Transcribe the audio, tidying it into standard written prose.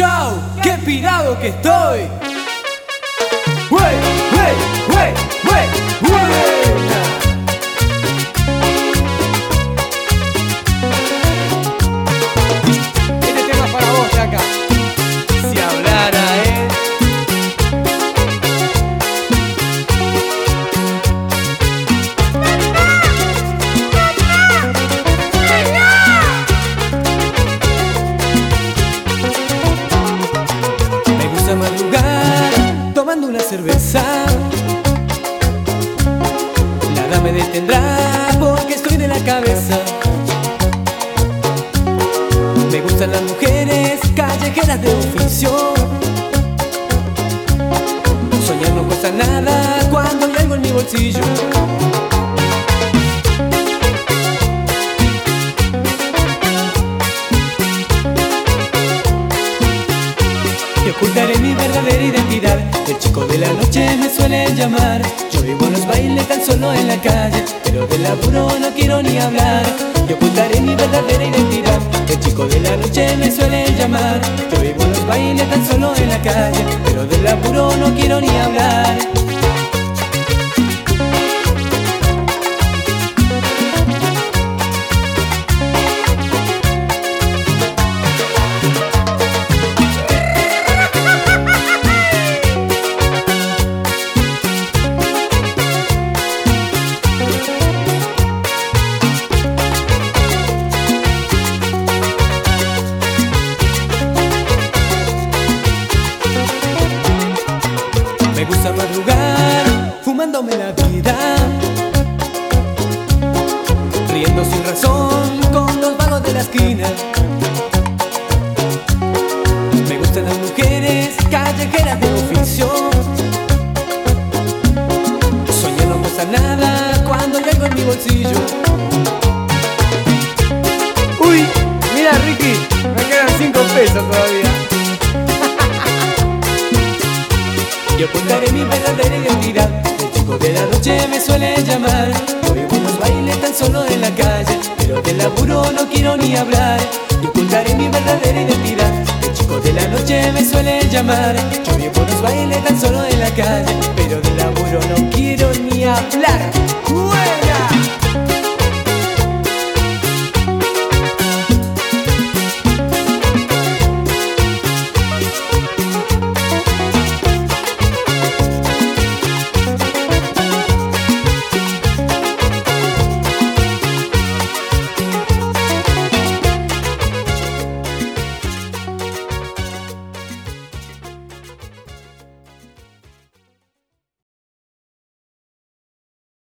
Chau, qué pirado que estoy. Wey, wey, wey, wey, wey. Este tema es para vos, Chaca. Si hablara, Me gusta madrugar tomando una cerveza. Nada me detendrá porque estoy de la cabeza. Me gustan las mujeres callejeras de oficio. Soñar no cuesta nada cuando hay algo en mi bolsillo. Y ocultaré mi verdadera identidad. El chico de la noche me suele llamar. Yo vivo en los bailes tan solo en la calle, pero del laburo no quiero ni hablar. Y ocultaré mi verdadera identidad. El chico de la noche me suele llamar. Yo vivo en los bailes tan solo en la calle, pero del laburo no quiero ni hablar. Me gusta madrugar, fumándome la vida, riendo sin razón con los vagos de la esquina. Me gustan las mujeres callejeras de oficio. Soñar no cuesta nada cuando hay algo en mi bolsillo. Uy, mira Ricky, me quedan 5 pesos todavía. Yo ocultaré mi verdadera identidad. El chico de la noche me suele llamar. Yo vivo en los bailes tan solo en la calle, pero del laburo no quiero ni hablar. Yo ocultaré mi verdadera identidad. El chico de la noche me suele llamar. Yo vivo en los bailes tan solo en la calle, pero del laburo